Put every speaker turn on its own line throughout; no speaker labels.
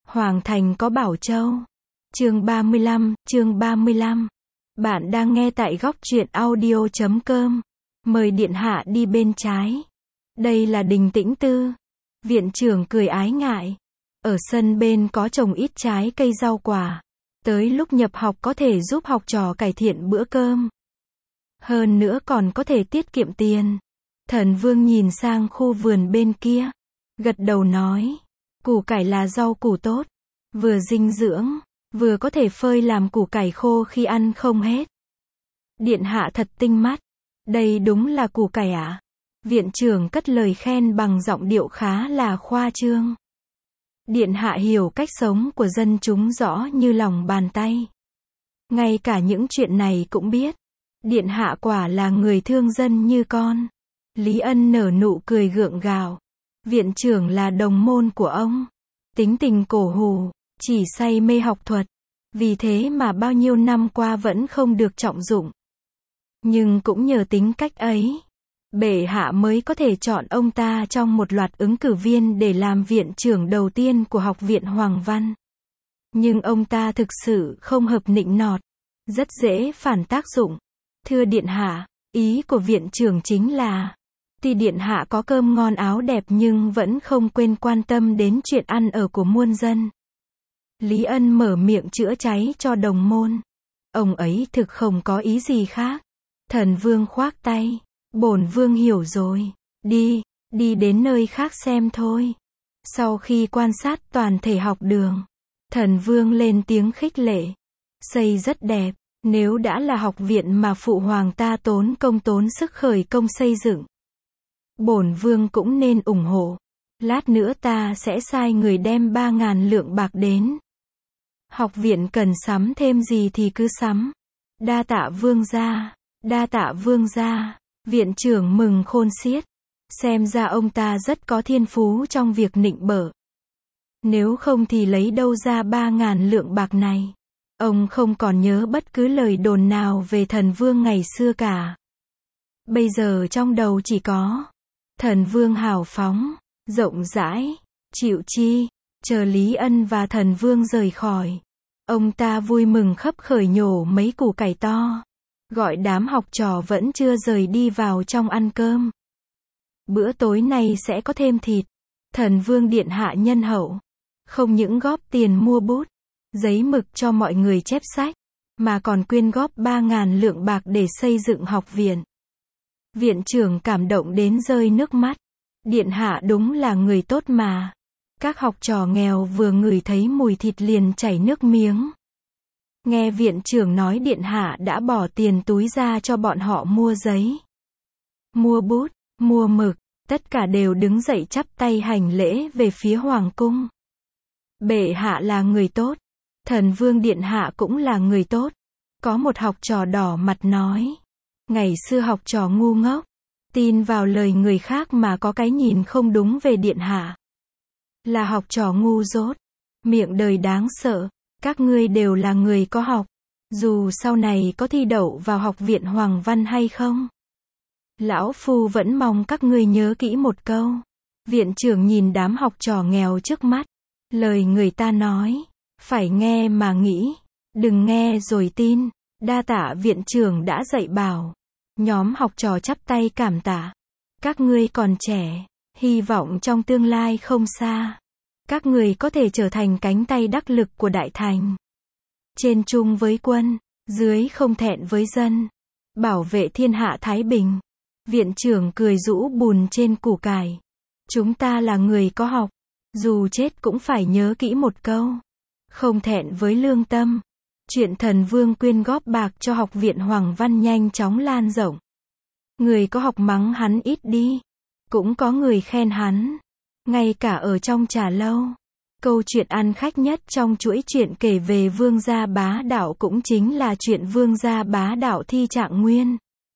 Hoàng thành có Bảo Châu. Chương 35. Bạn đang nghe tại góc truyện audio.com. Mời điện hạ đi bên trái. Đây là Đình Tĩnh Tư. Viện trưởng cười ái ngại. Ở sân bên có trồng ít trái cây rau quả. Tới lúc nhập học có thể giúp học trò cải thiện bữa cơm. Hơn nữa còn có thể tiết kiệm tiền. Thần Vương nhìn sang khu vườn bên kia. Gật đầu nói. Củ cải là rau củ tốt. Vừa dinh dưỡng, vừa có thể phơi làm củ cải khô khi ăn không hết. Điện hạ thật tinh mắt. Đây đúng là củ cải ạ. Viện trưởng cất lời khen bằng giọng điệu khá là khoa trương. Điện hạ hiểu cách sống của dân chúng rõ như lòng bàn tay. Ngay cả những chuyện này cũng biết. Điện hạ quả là người thương dân như con. Lý Ân nở nụ cười gượng gạo. Viện trưởng là đồng môn của ông. Tính tình cổ hủ, chỉ say mê học thuật. Vì thế mà bao nhiêu năm qua vẫn không được trọng dụng. Nhưng cũng nhờ tính cách ấy, bệ hạ mới có thể chọn ông ta trong một loạt ứng cử viên để làm viện trưởng đầu tiên của Học viện Hoàng Văn. Nhưng ông ta thực sự không hợp nịnh nọt, rất dễ phản tác dụng. Thưa điện hạ, ý của viện trưởng chính là, tuy điện hạ có cơm ngon áo đẹp nhưng vẫn không quên quan tâm đến chuyện ăn ở của muôn dân. Lý Ân mở miệng chữa cháy cho đồng môn. Ông ấy thực không có ý gì khác. Thần Vương khoác tay. Bổn Vương hiểu rồi. Đi đến nơi khác xem thôi. Sau khi quan sát toàn thể học đường, Thần Vương lên tiếng khích lệ. Xây rất đẹp. Nếu đã là học viện mà phụ hoàng ta tốn công tốn sức khởi công xây dựng, bổn Vương cũng nên ủng hộ. Lát nữa ta sẽ sai người đem 3.000 lượng bạc đến. Học viện cần sắm thêm gì thì cứ sắm. Đa tạ vương gia. Đa tạ vương gia. Viện trưởng mừng khôn xiết. Xem ra ông ta rất có thiên phú trong việc nịnh bợ. Nếu không thì lấy đâu ra 3.000 lượng bạc này. Ông không còn nhớ bất cứ lời đồn nào về thần vương ngày xưa cả. Bây giờ trong đầu chỉ có thần vương hào phóng, rộng rãi, chịu chi. Chờ Lý Ân và thần vương rời khỏi, ông ta vui mừng khấp khởi nhổ mấy củ cải to, gọi đám học trò vẫn chưa rời đi vào trong ăn cơm. Bữa tối này sẽ có thêm thịt. Thần vương điện hạ nhân hậu, không những góp tiền mua bút, giấy mực cho mọi người chép sách, mà còn quyên góp 3.000 lượng bạc để xây dựng học viện. Viện trưởng cảm động đến rơi nước mắt. Điện hạ đúng là người tốt mà. Các học trò nghèo vừa ngửi thấy mùi thịt liền chảy nước miếng. Nghe viện trưởng nói điện hạ đã bỏ tiền túi ra cho bọn họ mua giấy, mua bút, mua mực, tất cả đều đứng dậy chắp tay hành lễ về phía hoàng cung. Bệ hạ là người tốt. Thần vương điện hạ cũng là người tốt. Có một học trò đỏ mặt nói. Ngày xưa học trò ngu ngốc, tin vào lời người khác mà có cái nhìn không đúng về điện hạ. Là học trò ngu dốt. Miệng đời đáng sợ. Các ngươi đều là người có học. Dù sau này có thi đậu vào Học viện Hoàng Văn hay không, lão phu vẫn mong các ngươi nhớ kỹ một câu. Viện trưởng nhìn đám học trò nghèo trước mắt. Lời người ta nói, phải nghe mà nghĩ, đừng nghe rồi tin. Đa tạ viện trưởng đã dạy bảo. Nhóm học trò chắp tay cảm tạ. Các ngươi còn trẻ, hy vọng trong tương lai không xa, các người có thể trở thành cánh tay đắc lực của đại thành. Trên chung với quân, dưới không thẹn với dân. Bảo vệ thiên hạ thái bình. Viện trưởng cười rũ bùn trên củ cải. Chúng ta là người có học. Dù chết cũng phải nhớ kỹ một câu. Không thẹn với lương tâm. Chuyện thần vương quyên góp bạc cho Học viện Hoàng Văn nhanh chóng lan rộng. Người có học mắng hắn ít đi. Cũng có người khen hắn. Ngay cả ở trong trà lâu, câu chuyện ăn khách nhất trong chuỗi chuyện kể về vương gia bá đạo cũng chính là chuyện vương gia bá đạo thi Trạng Nguyên.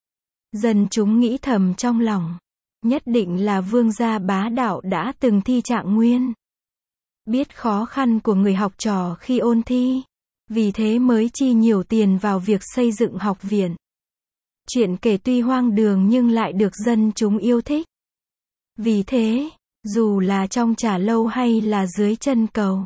Dân chúng nghĩ thầm trong lòng, nhất định là vương gia bá đạo đã từng thi Trạng Nguyên. Biết khó khăn của người học trò khi ôn thi, vì thế mới chi nhiều tiền vào việc xây dựng học viện. Chuyện kể tuy hoang đường nhưng lại được dân chúng yêu thích. Vì thế, dù là trong trà lâu hay là dưới chân cầu,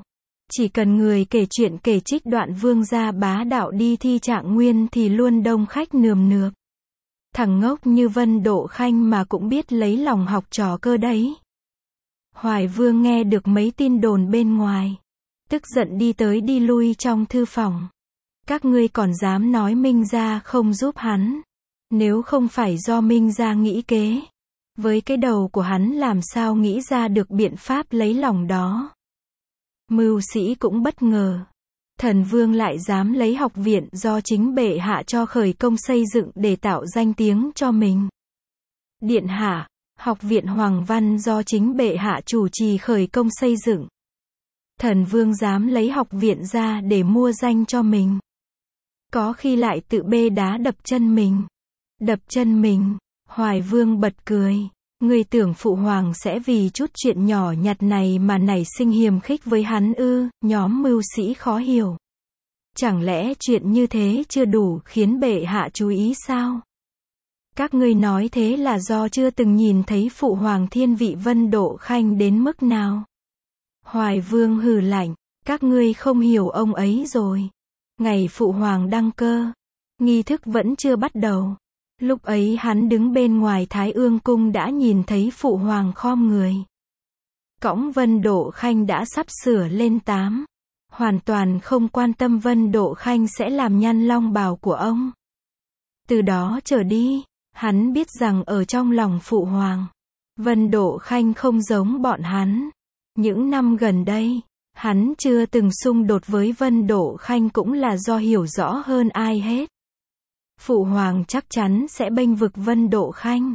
Chỉ cần người kể chuyện kể trích đoạn vương gia bá đạo đi thi trạng nguyên thì luôn đông khách nườm nượp. Thằng ngốc như Vân Độ Khanh mà cũng biết lấy lòng học trò cơ đấy. Hoài Vương nghe được mấy tin đồn bên ngoài, tức giận đi tới đi lui trong thư phòng. Các ngươi còn dám nói Minh gia không giúp hắn. Nếu không phải do Minh gia nghĩ kế, với cái đầu của hắn làm sao nghĩ ra được biện pháp lấy lòng đó. Mưu sĩ cũng bất ngờ. Thần Vương lại dám lấy học viện do chính bệ hạ cho khởi công xây dựng để tạo danh tiếng cho mình. Điện hạ, học viện Hoàng Văn do chính bệ hạ chủ trì khởi công xây dựng. Thần Vương dám lấy học viện ra để mua danh cho mình. Có khi lại tự bê đá đập chân mình. Đập chân mình, Hoài Vương bật cười. Ngươi tưởng phụ hoàng sẽ vì chút chuyện nhỏ nhặt này mà nảy sinh hiềm khích với hắn ư? Nhóm mưu sĩ khó hiểu. Chẳng lẽ chuyện như thế chưa đủ khiến bệ hạ chú ý sao? Các ngươi nói thế là do chưa từng nhìn thấy phụ hoàng thiên vị Vân Độ Khanh đến mức nào? Hoài Vương hừ lạnh, các ngươi không hiểu ông ấy rồi. Ngày phụ hoàng đăng cơ, nghi thức vẫn chưa bắt đầu. Lúc ấy hắn đứng bên ngoài Thái Ương cung đã nhìn thấy phụ hoàng khom người. Cõng Vân Độ Khanh đã sắp sửa lên 8. Hoàn toàn không quan tâm Vân Độ Khanh sẽ làm nhăn long bào của ông. Từ đó trở đi, hắn biết rằng ở trong lòng phụ hoàng, Vân Độ Khanh không giống bọn hắn. Những năm gần đây, hắn chưa từng xung đột với Vân Độ Khanh cũng là do hiểu rõ hơn ai hết. Phụ hoàng chắc chắn sẽ bênh vực Vân Độ Khanh.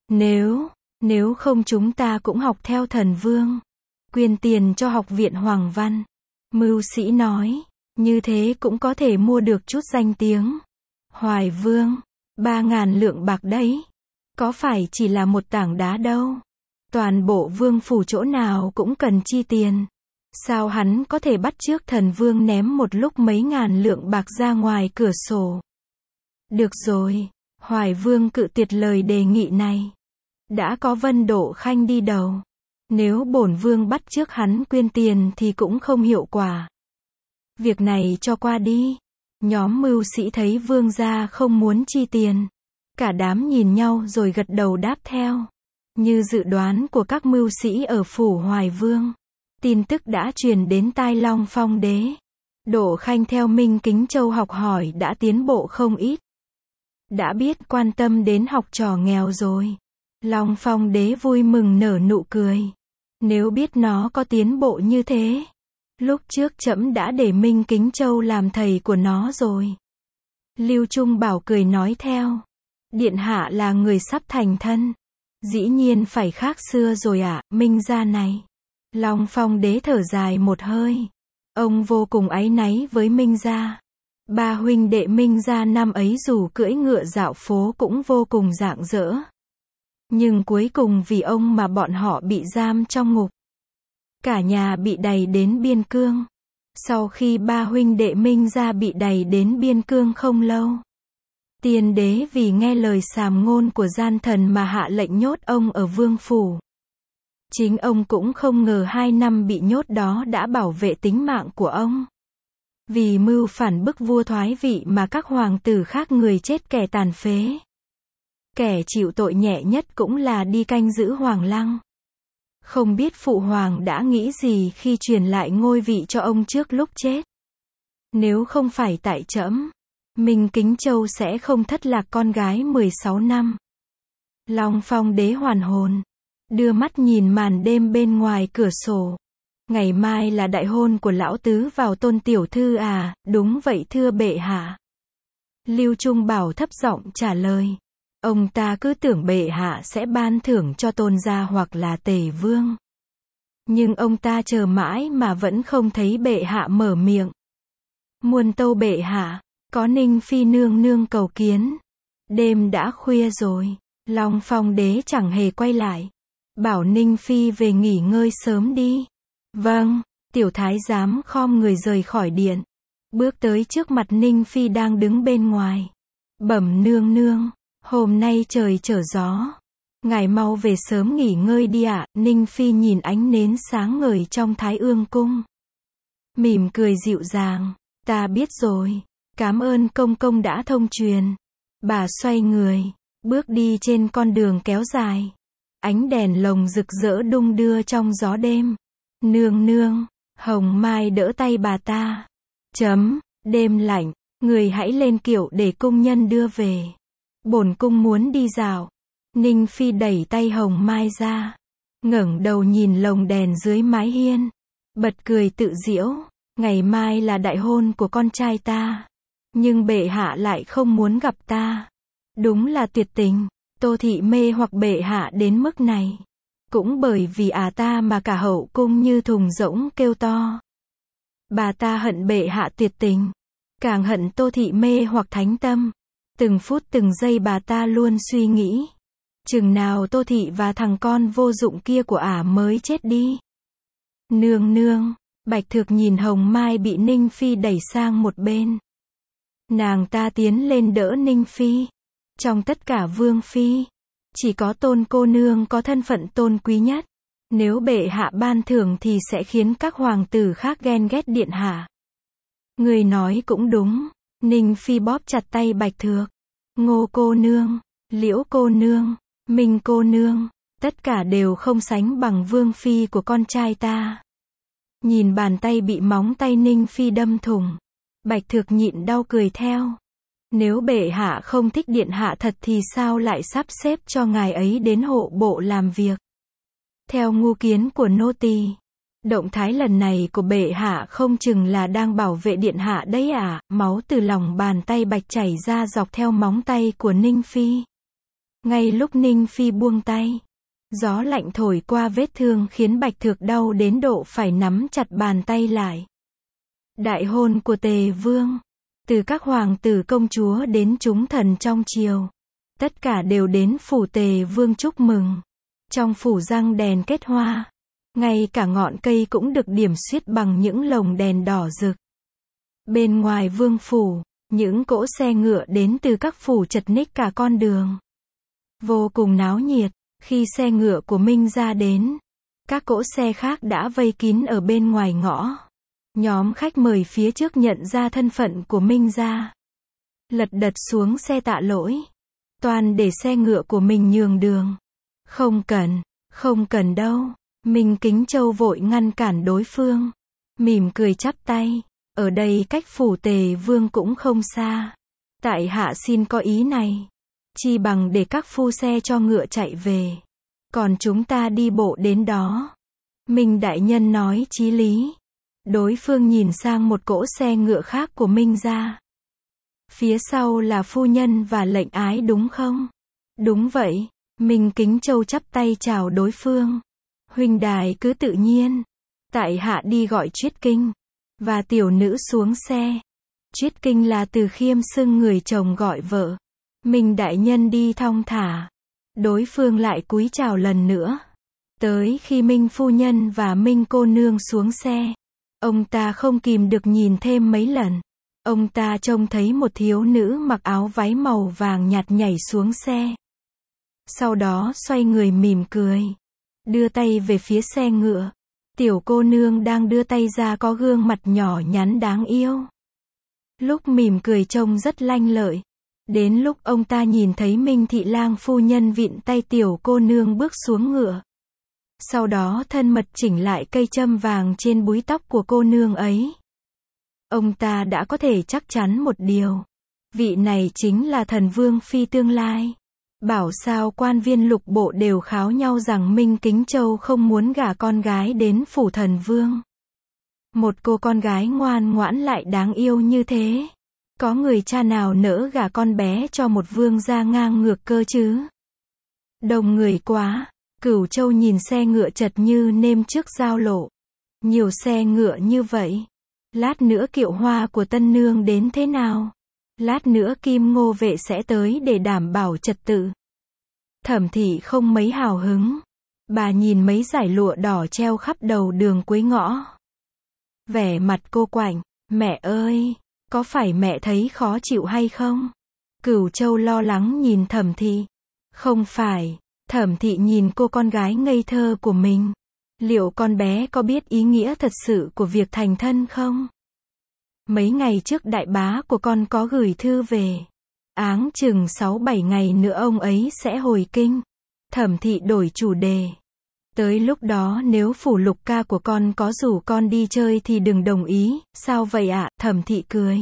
Nếu không chúng ta cũng học theo Thần Vương. Quyên tiền cho học viện Hoàng Văn. Mưu sĩ nói, như thế cũng có thể mua được chút danh tiếng. Hoài Vương, 3.000 lượng bạc đấy. Có phải chỉ là một tảng đá đâu. Toàn bộ vương phủ chỗ nào cũng cần chi tiền. Sao hắn có thể bắt chước Thần Vương ném một lúc mấy ngàn lượng bạc ra ngoài cửa sổ? Được rồi, Hoài Vương cự tuyệt lời đề nghị này. Đã có Vân Độ Khanh đi đầu. Nếu bổn vương bắt chước hắn quyên tiền thì cũng không hiệu quả. Việc này cho qua đi. Nhóm mưu sĩ thấy vương gia không muốn chi tiền. Cả đám nhìn nhau rồi gật đầu đáp theo. Như dự đoán của các mưu sĩ ở phủ Hoài Vương, tin tức đã truyền đến tai Long Phong đế. Độ Khanh theo Minh Kính Châu học hỏi đã tiến bộ không ít. Đã biết quan tâm đến học trò nghèo rồi. Long Phong đế vui mừng nở nụ cười. Nếu biết nó có tiến bộ như thế, lúc trước trẫm đã để Minh Kính Châu làm thầy của nó rồi. Lưu Trung Bảo cười nói theo. Điện hạ là người sắp thành thân. Dĩ nhiên phải khác xưa rồi ạ, Minh gia này. Long Phong đế thở dài một hơi. Ông vô cùng áy náy với Minh gia. Ba huynh đệ Minh gia năm ấy dù cưỡi ngựa dạo phố cũng vô cùng rạng rỡ. Nhưng cuối cùng vì ông mà bọn họ bị giam trong ngục. Cả nhà bị đày đến biên cương. Sau khi ba huynh đệ Minh gia bị đày đến biên cương không lâu, tiên đế vì nghe lời sàm ngôn của gian thần mà hạ lệnh nhốt ông ở vương phủ. Chính ông cũng không ngờ 2 năm bị nhốt đó đã bảo vệ tính mạng của ông. Vì mưu phản bức vua thoái vị mà các hoàng tử khác người chết kẻ tàn phế. Kẻ chịu tội nhẹ nhất cũng là đi canh giữ hoàng lăng. Không biết phụ hoàng đã nghĩ gì khi truyền lại ngôi vị cho ông trước lúc chết. Nếu không phải tại trẫm, Minh Kính Châu sẽ không thất lạc con gái 16 năm. Long Phong đế hoàn hồn, đưa mắt nhìn màn đêm bên ngoài cửa sổ. Ngày mai là đại hôn của lão tứ vào Tôn tiểu thư à? Đúng vậy thưa bệ hạ. Lưu Trung Bảo thấp giọng trả lời. Ông ta cứ tưởng bệ hạ sẽ ban thưởng cho Tôn gia hoặc là Tề vương. Nhưng ông ta chờ mãi mà vẫn không thấy bệ hạ mở miệng. Muôn tâu bệ hạ, có Ninh phi nương nương cầu kiến. Đêm đã khuya rồi. Long Phong đế chẳng hề quay lại. Bảo Ninh phi về nghỉ ngơi sớm đi. Vâng, tiểu thái giám khom người rời khỏi điện. Bước tới trước mặt Ninh phi đang đứng bên ngoài. Bẩm nương nương, hôm nay trời trở gió. Ngài mau về sớm nghỉ ngơi đi ạ. Ninh phi nhìn ánh nến sáng ngời trong Thái Ương cung. mỉm cười dịu dàng. Ta biết rồi. Cảm ơn công công đã thông truyền. Bà xoay người, bước đi trên con đường kéo dài. Ánh đèn lồng rực rỡ đung đưa trong gió đêm. Nương nương, Hồng Mai đỡ tay bà ta. Đêm lạnh, người hãy lên kiệu để cung nhân đưa về. Bổn cung muốn đi dạo. Ninh Phi đẩy tay Hồng Mai ra, ngẩng đầu nhìn lồng đèn dưới mái hiên, bật cười tự giễu. Ngày mai là đại hôn của con trai ta, nhưng bệ hạ lại không muốn gặp ta. Đúng là tuyệt tình. Tô Thị mê hoặc bệ hạ đến mức này. Cũng bởi vì ta mà cả hậu cung như thùng rỗng kêu to. Bà ta hận bệ hạ tuyệt tình, càng hận Tô Thị mê hoặc thánh tâm. Từng phút từng giây bà ta luôn suy nghĩ, chừng nào Tô Thị và thằng con vô dụng kia của mới chết đi. Nương nương, Bạch Thược nhìn Hồng Mai bị Ninh Phi đẩy sang một bên. Nàng ta tiến lên đỡ Ninh Phi. Trong tất cả vương phi, chỉ có Tôn cô nương có thân phận tôn quý nhất. Nếu bệ hạ ban thưởng thì sẽ khiến các hoàng tử khác ghen ghét điện hạ. Người nói cũng đúng. Ninh Phi bóp chặt tay Bạch Thược. Ngô cô nương, Liễu cô nương, Minh cô nương, tất cả đều không sánh bằng vương phi của con trai ta. Nhìn bàn tay bị móng tay Ninh Phi đâm thủng, Bạch Thược nhịn đau cười theo. Nếu bệ hạ không thích điện hạ thật thì sao lại sắp xếp cho ngài ấy đến hộ bộ làm việc? Theo ngu kiến của nô tỳ, động thái lần này của bệ hạ không chừng là đang bảo vệ điện hạ đấy à? Máu từ lòng bàn tay Bạch chảy ra dọc theo móng tay của Ninh Phi. Ngay lúc Ninh Phi buông tay, gió lạnh thổi qua vết thương khiến Bạch Thược đau đến độ phải nắm chặt bàn tay lại. Đại hôn của Tề Vương, từ các hoàng tử công chúa đến chúng thần trong triều, tất cả đều đến phủ Tề Vương chúc mừng. Trong phủ răng đèn kết hoa, ngay cả ngọn cây cũng được điểm xuyết bằng những lồng đèn đỏ rực. Bên ngoài vương phủ, những cỗ xe ngựa đến từ các phủ chật ních cả con đường. Vô cùng náo nhiệt. Khi xe ngựa của Minh ra đến, các cỗ xe khác đã vây kín ở bên ngoài ngõ. Nhóm khách mời phía trước nhận ra thân phận của Minh gia, lật đật xuống xe tạ lỗi, toàn để xe ngựa của mình nhường đường. Không cần đâu. Minh Kính Châu vội ngăn cản đối phương, mỉm cười chắp tay. Ở đây cách phủ Tề Vương cũng không xa. Tại hạ xin có ý này. Chi bằng để các phu xe cho ngựa chạy về, còn chúng ta đi bộ đến đó. Minh đại nhân nói chí lý. Đối phương nhìn sang một cỗ xe ngựa khác của Minh gia. Phía sau là phu nhân và lệnh ái đúng không? Đúng vậy. Minh Kính Châu chắp tay chào đối phương. Huynh đài cứ tự nhiên. Tại hạ đi gọi Triết Kinh và tiểu nữ xuống xe. Triết Kinh là từ khiêm xưng người chồng gọi vợ. Minh đại nhân đi thong thả. Đối phương lại cúi chào lần nữa. Tới khi Minh phu nhân và Minh cô nương xuống xe, ông ta không kìm được nhìn thêm mấy lần. Ông ta trông thấy một thiếu nữ mặc áo váy màu vàng nhạt nhảy xuống xe. Sau đó xoay người mỉm cười, đưa tay về phía xe ngựa. Tiểu cô nương đang đưa tay ra có gương mặt nhỏ nhắn đáng yêu. Lúc mỉm cười trông rất lanh lợi. Đến lúc ông ta nhìn thấy Minh thị lang phu nhân vịn tay tiểu cô nương bước xuống ngựa. Sau đó thân mật chỉnh lại cây châm vàng trên búi tóc của cô nương ấy. Ông ta đã có thể chắc chắn một điều. Vị này chính là thần vương phi tương lai. Bảo sao quan viên lục bộ đều kháo nhau rằng Minh Kính Châu không muốn gả con gái đến phủ thần vương. Một cô con gái ngoan ngoãn lại đáng yêu như thế. Có người cha nào nỡ gả con bé cho một vương gia ngang ngược cơ chứ? Đông người quá. Cửu Châu nhìn xe ngựa chật như nêm trước giao lộ. Nhiều xe ngựa như vậy. Lát nữa kiệu hoa của tân nương đến thế nào? Lát nữa Kim Ngô vệ sẽ tới để đảm bảo trật tự. Thẩm Thị không mấy hào hứng. Bà nhìn mấy dải lụa đỏ treo khắp đầu đường cuối ngõ. Vẻ mặt cô quạnh. Mẹ ơi! Có phải mẹ thấy khó chịu hay không? Cửu Châu lo lắng nhìn Thẩm Thị. Không phải. Thẩm Thị nhìn cô con gái ngây thơ của mình. Liệu con bé có biết ý nghĩa thật sự của việc thành thân không? Mấy ngày trước đại bá của con có gửi thư về. Áng chừng 6-7 ngày nữa ông ấy sẽ hồi kinh. Thẩm Thị đổi chủ đề. Tới lúc đó nếu phủ Lục ca của con có rủ con đi chơi thì đừng đồng ý. Sao vậy ạ? Thẩm Thị cười.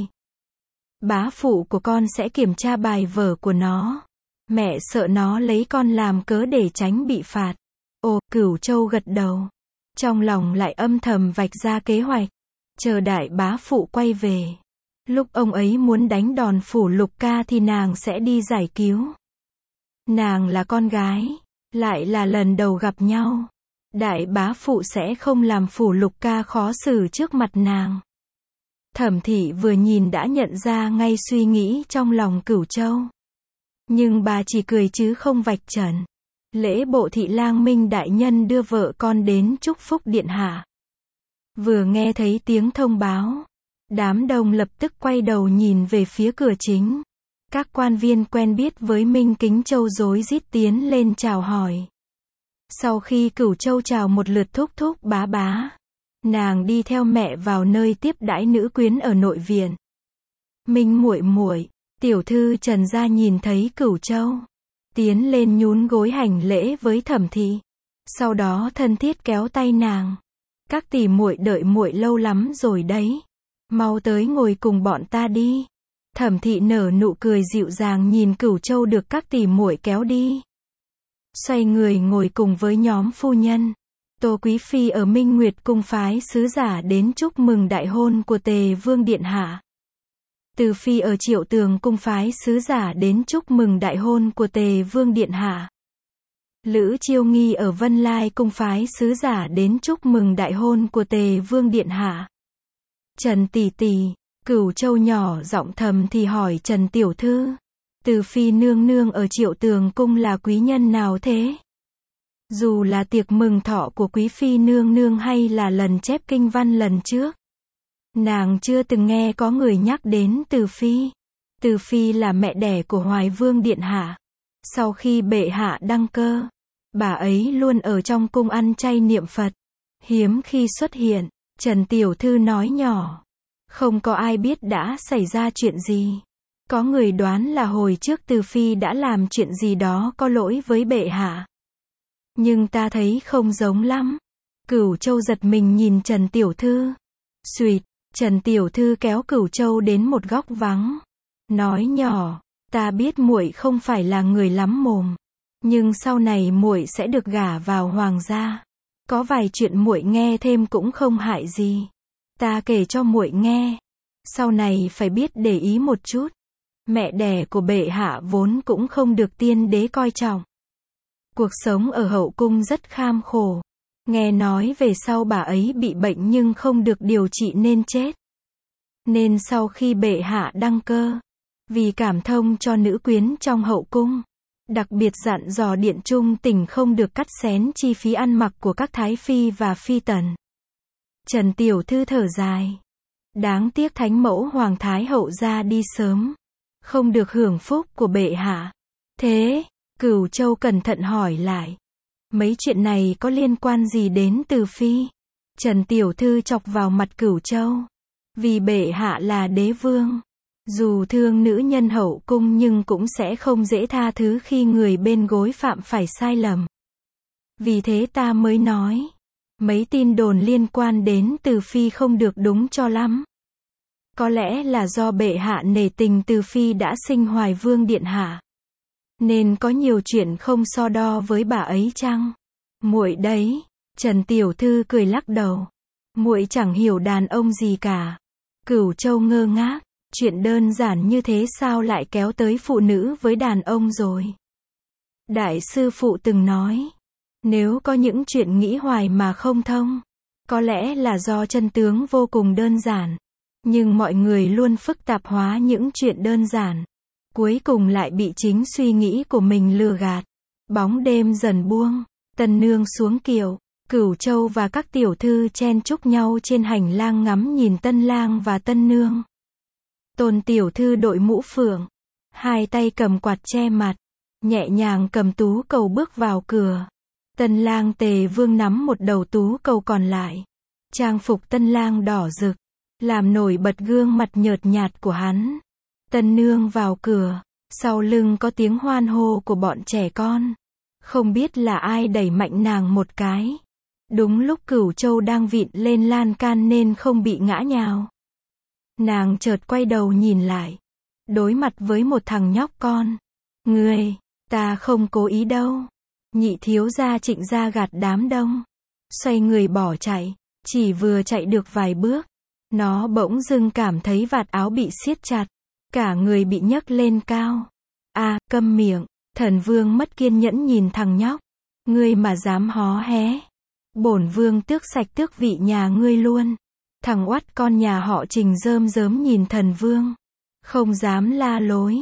Bá phụ của con sẽ kiểm tra bài vở của nó. Mẹ sợ nó lấy con làm cớ để tránh bị phạt. Ồ, Cửu Châu gật đầu. Trong lòng lại âm thầm vạch ra kế hoạch. Chờ đại bá phụ quay về. Lúc ông ấy muốn đánh đòn phủ Lục ca thì nàng sẽ đi giải cứu. Nàng là con gái, lại là lần đầu gặp nhau. Đại bá phụ sẽ không làm phủ Lục ca khó xử trước mặt nàng. Thẩm Thị vừa nhìn đã nhận ra ngay suy nghĩ trong lòng Cửu Châu. Nhưng bà chỉ cười chứ không vạch trần. Lễ bộ thị lang Minh đại nhân đưa vợ con đến chúc phúc điện hạ. Vừa nghe thấy tiếng thông báo, đám đông lập tức quay đầu nhìn về phía cửa chính. Các quan viên quen biết với Minh Kính Châu rối rít tiến lên chào hỏi. Sau khi Cửu Châu chào một lượt thúc thúc bá bá, nàng đi theo mẹ vào nơi tiếp đãi nữ quyến ở nội viện. Minh muội muội, tiểu thư Trần gia nhìn thấy Cửu Châu, tiến lên nhún gối hành lễ với Thẩm Thị. Sau đó thân thiết kéo tay nàng. Các tỷ muội đợi muội lâu lắm rồi đấy. Mau tới ngồi cùng bọn ta đi. Thẩm Thị nở nụ cười dịu dàng nhìn Cửu Châu được các tỷ muội kéo đi. Xoay người ngồi cùng với nhóm phu nhân. Tô Quý Phi ở Minh Nguyệt cung phái sứ giả đến chúc mừng đại hôn của Tề Vương điện hạ. Từ Phi ở Triệu Tường cung phái sứ giả đến chúc mừng đại hôn của Tề Vương điện hạ. Lữ Chiêu Nghi ở Vân Lai cung phái sứ giả đến chúc mừng đại hôn của Tề Vương điện hạ. Trần tỷ tỷ, Cửu Châu nhỏ giọng thầm thì hỏi Trần tiểu thư, Từ Phi nương nương ở Triệu Tường cung là quý nhân nào thế? Dù là tiệc mừng thọ của quý phi nương nương hay là lần chép kinh văn lần trước, nàng chưa từng nghe có người nhắc đến Từ Phi. Từ Phi là mẹ đẻ của Hoài Vương điện hạ. Sau khi bệ hạ đăng cơ, bà ấy luôn ở trong cung ăn chay niệm Phật, hiếm khi xuất hiện. Trần tiểu thư nói nhỏ, không có ai biết đã xảy ra chuyện gì. Có người đoán là hồi trước Từ Phi đã làm chuyện gì đó có lỗi với bệ hạ. Nhưng ta thấy không giống lắm. Cửu Châu giật mình nhìn Trần tiểu thư. Xuỵt, Trần tiểu thư kéo Cửu Châu đến một góc vắng, nói nhỏ, ta biết muội không phải là người lắm mồm, nhưng sau này muội sẽ được gả vào hoàng gia. Có vài chuyện muội nghe thêm cũng không hại gì. Ta kể cho muội nghe. Sau này phải biết để ý một chút. Mẹ đẻ của bệ hạ vốn cũng không được tiên đế coi trọng. Cuộc sống ở hậu cung rất kham khổ. Nghe nói về sau bà ấy bị bệnh nhưng không được điều trị nên chết. Nên sau khi bệ hạ đăng cơ, vì cảm thông cho nữ quyến trong hậu cung, đặc biệt dặn dò Điện Trung Tỉnh không được cắt xén chi phí ăn mặc của các thái phi và phi tần. Trần tiểu thư thở dài. Đáng tiếc thánh mẫu hoàng thái hậu ra đi sớm, không được hưởng phúc của bệ hạ. Thế, Cửu Châu cẩn thận hỏi lại. Mấy chuyện này có liên quan gì đến Từ Phi? Trần tiểu thư chọc vào mặt Cửu Châu. Vì bệ hạ là đế vương, dù thương nữ nhân hậu cung nhưng cũng sẽ không dễ tha thứ khi người bên gối phạm phải sai lầm. Vì thế ta mới nói, mấy tin đồn liên quan đến Từ Phi không được đúng cho lắm. Có lẽ là do bệ hạ nể tình Từ Phi đã sinh Hoài Vương điện hạ, nên có nhiều chuyện không so đo với bà ấy chăng? Muội đấy. Trần tiểu thư cười lắc đầu. Muội chẳng hiểu đàn ông gì cả. Cửu Châu ngơ ngác. Chuyện đơn giản như thế sao lại kéo tới phụ nữ với đàn ông rồi? Đại sư phụ từng nói, nếu có những chuyện nghĩ hoài mà không thông, có lẽ là do chân tướng vô cùng đơn giản. Nhưng mọi người luôn phức tạp hóa những chuyện đơn giản, cuối cùng lại bị chính suy nghĩ của mình lừa gạt. Bóng đêm dần buông, tân nương xuống kiệu, Cửu Châu và các tiểu thư chen chúc nhau trên hành lang ngắm nhìn tân lang và tân nương. Tôn tiểu thư đội mũ phượng, hai tay cầm quạt che mặt, nhẹ nhàng cầm tú cầu bước vào cửa. Tân lang Tề Vương nắm một đầu tú cầu còn lại. Trang phục tân lang đỏ rực, làm nổi bật gương mặt nhợt nhạt của hắn. Tân nương vào cửa, sau lưng có tiếng hoan hô của bọn trẻ con. Không biết là ai đẩy mạnh nàng một cái. Đúng lúc Cửu Châu đang vịn lên lan can nên không bị ngã nhào. Nàng chợt quay đầu nhìn lại, đối mặt với một thằng nhóc con. Ngươi, ta không cố ý đâu. Nhị thiếu gia Trịnh gia gạt đám đông, xoay người bỏ chạy. Chỉ vừa chạy được vài bước, nó bỗng dưng cảm thấy vạt áo bị siết chặt, cả người bị nhấc lên cao. Câm miệng. Thần Vương mất kiên nhẫn nhìn thằng nhóc. Ngươi mà dám hó hé, bổn vương tước sạch tước vị nhà ngươi luôn. Thằng oắt con nhà họ Trình rơm rớm nhìn Thần Vương, không dám la lối.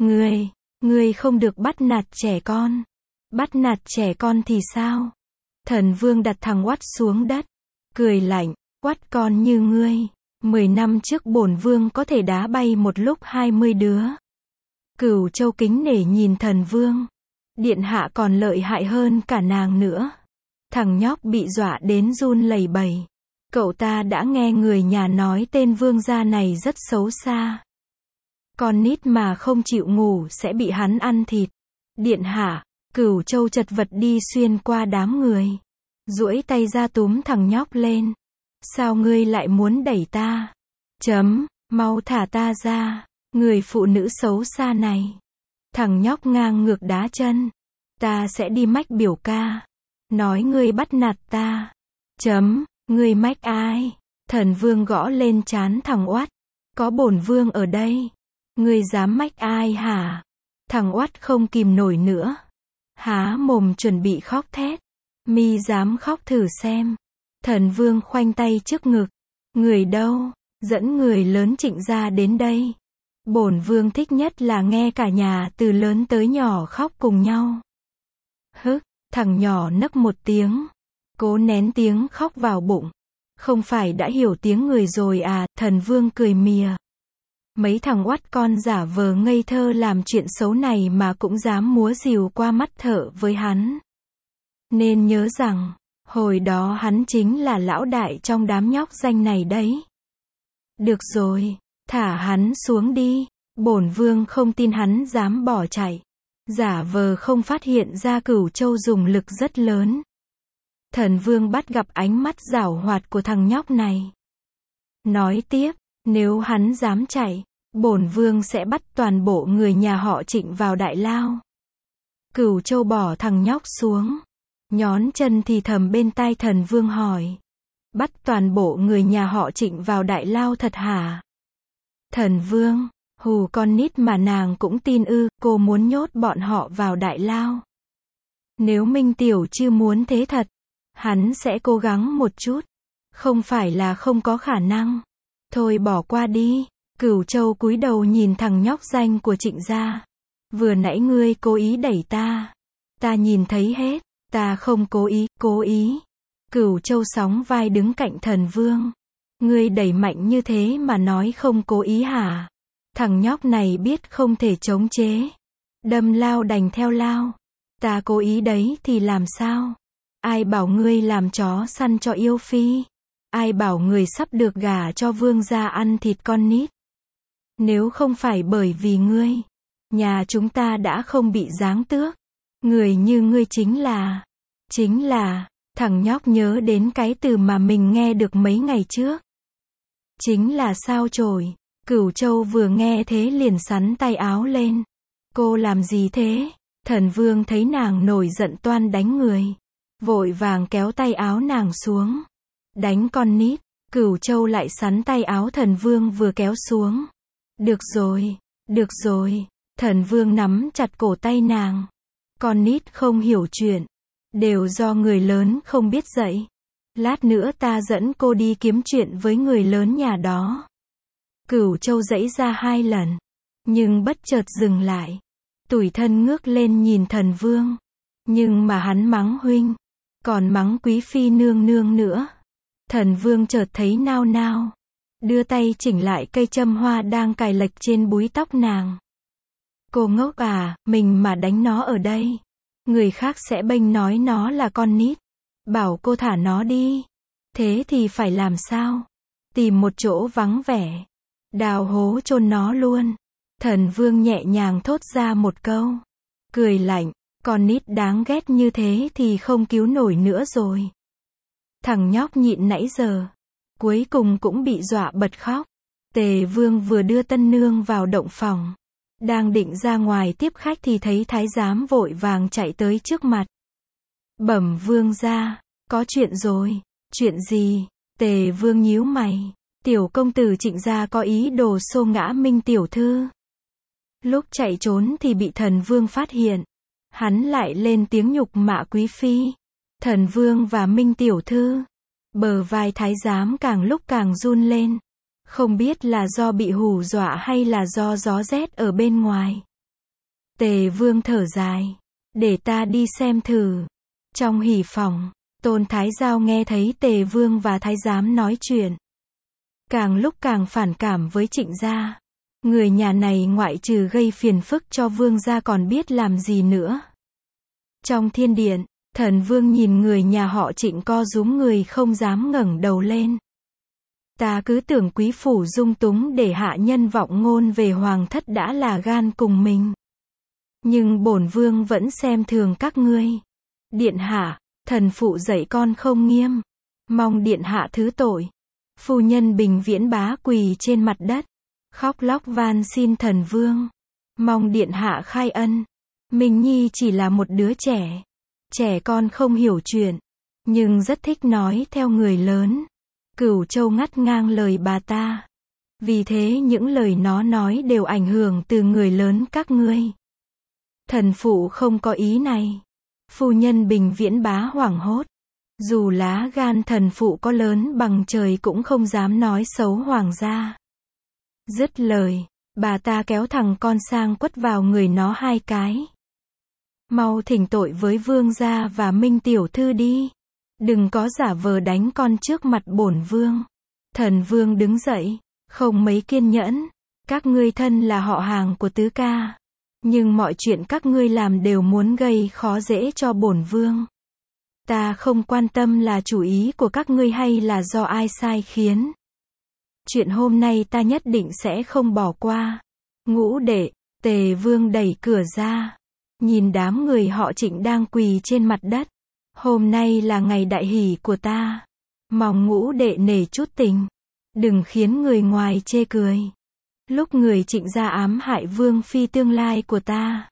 Ngươi không được bắt nạt trẻ con. Bắt nạt trẻ con thì sao? Thần Vương đặt thằng oắt xuống đất, cười lạnh. Oắt con như ngươi, 10 năm trước bổn vương có thể đá bay một lúc 20 đứa. Cửu Châu kính nể nhìn Thần Vương. Điện hạ còn lợi hại hơn cả nàng nữa. Thằng nhóc bị dọa đến run lẩy bẩy. Cậu ta đã nghe người nhà nói tên vương gia này rất xấu xa. Con nít mà không chịu ngủ sẽ bị hắn ăn thịt. Điện hạ. Cửu Châu chật vật đi xuyên qua đám người, duỗi tay ra túm thằng nhóc lên. Sao ngươi lại muốn đẩy ta? Mau thả ta ra, người phụ nữ xấu xa này. Thằng nhóc ngang ngược đá chân. Ta sẽ đi mách biểu ca, nói ngươi bắt nạt ta. Ngươi mách ai? Thần Vương gõ lên trán thằng oắt. Có bổn vương ở đây, ngươi dám mách ai hả? Thằng oắt không kìm nổi nữa, há mồm chuẩn bị khóc thét. Mi dám khóc thử xem. Thần Vương khoanh tay trước ngực. Người đâu? Dẫn người lớn Trịnh gia đến đây. Bổn vương thích nhất là nghe cả nhà từ lớn tới nhỏ khóc cùng nhau. Thằng nhỏ nấc một tiếng, cố nén tiếng khóc vào bụng. Không phải đã hiểu tiếng người rồi à? Thần Vương cười mỉa. Mấy thằng oắt con giả vờ ngây thơ làm chuyện xấu này mà cũng dám múa rìu qua mắt thợ với hắn. Nên nhớ rằng, hồi đó hắn chính là lão đại trong đám nhóc danh này đấy. Được rồi, thả hắn xuống đi. Bổn vương không tin hắn dám bỏ chạy. Giả vờ không phát hiện ra Cửu Châu dùng lực rất lớn. Thần Vương bắt gặp ánh mắt giảo hoạt của thằng nhóc này. Nói tiếp, nếu hắn dám chạy, bổn vương sẽ bắt toàn bộ người nhà họ Trịnh vào đại lao. Cửu Châu bỏ thằng nhóc xuống, nhón chân thì thầm bên tai Thần Vương hỏi. Bắt toàn bộ người nhà họ Trịnh vào đại lao thật hả? Thần Vương, hù con nít mà nàng cũng tin ư? Cô muốn nhốt bọn họ vào đại lao. Nếu Minh Tiểu Trư muốn thế thật, hắn sẽ cố gắng một chút. Không phải là không có khả năng. Thôi bỏ qua đi. Cửu Châu cúi đầu nhìn thằng nhóc danh của Trịnh gia. Vừa nãy ngươi cố ý đẩy ta. Ta nhìn thấy hết. Ta không cố ý. Cửu Châu sóng vai đứng cạnh Thần Vương. Ngươi đẩy mạnh như thế mà nói không cố ý hả? Thằng nhóc này biết không thể chống chế. Đâm lao đành theo lao. Ta cố ý đấy thì làm sao? Ai bảo ngươi làm chó săn cho yêu phi? Ai bảo người sắp được gả cho vương gia ăn thịt con nít? Nếu không phải bởi vì ngươi, nhà chúng ta đã không bị giáng tước. Người như ngươi chính là, thằng nhóc nhớ đến cái từ mà mình nghe được mấy ngày trước. Chính là sao chổi. Cửu Châu vừa nghe thế liền sắn tay áo lên. Cô làm gì thế? Thần Vương thấy nàng nổi giận toan đánh người, vội vàng kéo tay áo nàng xuống. Đánh con nít. Cửu Châu lại sắn tay áo Thần Vương vừa kéo xuống. Được rồi. Thần Vương nắm chặt cổ tay nàng. Con nít không hiểu chuyện, đều do người lớn không biết dạy. Lát nữa ta dẫn cô đi kiếm chuyện với người lớn nhà đó. Cửu Châu giãy ra 2 lần, nhưng bất chợt dừng lại. Tủi thân ngước lên nhìn Thần Vương. Nhưng mà hắn mắng huynh, còn mắng quý phi nương nương nữa. Thần Vương chợt thấy nao nao, đưa tay chỉnh lại cây châm hoa đang cài lệch trên búi tóc nàng. Cô ngốc à, mình mà đánh nó ở đây, Người khác sẽ bênh nói nó là con nít. Bảo cô thả nó đi. Thế thì phải làm sao? Tìm một chỗ vắng vẻ. Đào hố chôn nó luôn. Thần Vương nhẹ nhàng thốt ra một câu. Cười lạnh. Con nít đáng ghét như thế thì không cứu nổi nữa rồi. Thằng nhóc nhịn nãy giờ. Cuối cùng cũng bị dọa bật khóc. Tề Vương vừa đưa tân nương vào động phòng. Đang định ra ngoài tiếp khách thì thấy thái giám vội vàng chạy tới trước mặt. Bẩm vương gia, có chuyện rồi. Chuyện gì? Tề Vương nhíu mày. Tiểu công tử Trịnh gia có ý đồ xô ngã Minh tiểu thư. Lúc chạy trốn thì bị thần vương phát hiện. Hắn lại lên tiếng nhục mạ quý phi. Thần vương và Minh tiểu thư. Bờ vai thái giám càng lúc càng run lên. Không biết là do bị hù dọa hay là do gió rét ở bên ngoài. Tề Vương thở dài. Để ta đi xem thử. Trong hỉ phòng, Tôn Thái Giao nghe thấy Tề Vương và thái giám nói chuyện. Càng lúc càng phản cảm với Trịnh gia. Người nhà này ngoại trừ gây phiền phức cho vương gia còn biết làm gì nữa. Trong thiên điện, thần vương nhìn người nhà họ Trịnh co rúm người không dám ngẩng đầu lên. Ta cứ tưởng quý phủ dung túng để hạ nhân vọng ngôn về hoàng thất đã là gan cùng mình. Nhưng bổn vương vẫn xem thường các ngươi. Điện hạ, thần phụ dạy con không nghiêm. Mong điện hạ thứ tội. Phu nhân Bình Viễn Bá quỳ trên mặt đất. Khóc lóc van xin thần vương. Mong điện hạ khai ân. Minh Nhi chỉ là một đứa trẻ. Trẻ con không hiểu chuyện. Nhưng rất thích nói theo người lớn. Cửu Châu ngắt ngang lời bà ta. Vì thế những lời nó nói đều ảnh hưởng từ người lớn các ngươi. Thần phụ không có ý này. Phu nhân Bình Viễn Bá hoảng hốt. Dù lá gan thần phụ có lớn bằng trời cũng không dám nói xấu hoàng gia. Dứt lời, bà ta kéo thằng con sang quất vào người nó 2 cái. Mau thỉnh tội với vương gia và Minh tiểu thư đi. Đừng có giả vờ đánh con trước mặt bổn vương. Thần vương đứng dậy, không mấy kiên nhẫn. Các ngươi thân là họ hàng của tứ ca. Nhưng mọi chuyện các ngươi làm đều muốn gây khó dễ cho bổn vương. Ta không quan tâm là chủ ý của các ngươi hay là do ai sai khiến. Chuyện hôm nay ta nhất định sẽ không bỏ qua. Ngũ đệ, Tề Vương đẩy cửa ra. Nhìn đám người họ Trịnh đang quỳ trên mặt đất. Hôm nay là ngày đại hỷ của ta. Mong ngũ đệ nể chút tình. Đừng khiến người ngoài chê cười. Lúc người Trịnh gia ám hại vương phi tương lai của ta.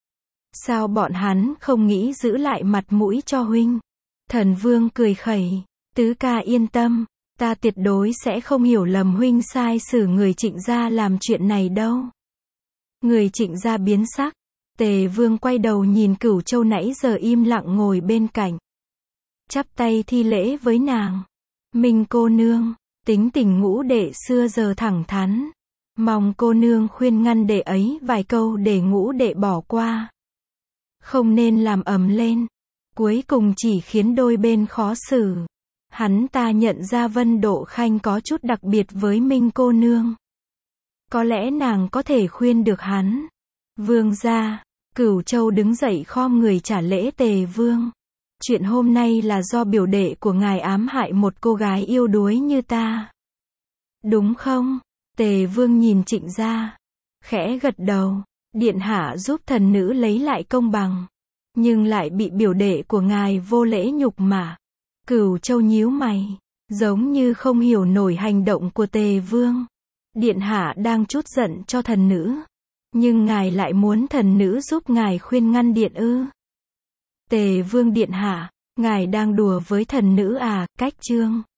Sao bọn hắn không nghĩ giữ lại mặt mũi cho huynh? Thần vương cười khẩy. Tứ ca yên tâm. Ta tuyệt đối sẽ không hiểu lầm huynh sai xử người Trịnh gia làm chuyện này đâu. Người Trịnh gia biến sắc. Tề Vương quay đầu nhìn Cửu Châu nãy giờ im lặng ngồi bên cạnh. Chắp tay thi lễ với nàng. Minh cô nương, tính tình ngũ đệ xưa giờ thẳng thắn. Mong cô nương khuyên ngăn đệ ấy vài câu để ngũ đệ bỏ qua. Không nên làm ầm lên. Cuối cùng chỉ khiến đôi bên khó xử. Hắn ta nhận ra Vân Độ Khanh có chút đặc biệt với Minh cô nương. Có lẽ nàng có thể khuyên được hắn. Vương gia, Cửu Châu đứng dậy khom người trả lễ Tề Vương. Chuyện hôm nay là do biểu đệ của ngài ám hại một cô gái yêu đuối như ta. Đúng không? Tề Vương nhìn Trịnh gia. Khẽ gật đầu. Điện hạ giúp thần nữ lấy lại công bằng. Nhưng lại bị biểu đệ của ngài vô lễ nhục mạ. Cửu Châu nhíu mày. Giống như không hiểu nổi hành động của Tề Vương. Điện hạ đang trút giận cho thần nữ. Nhưng ngài lại muốn thần nữ giúp ngài khuyên ngăn điện ư? Tề Vương điện hạ, ngài đang đùa với thần nữ à? Cách chương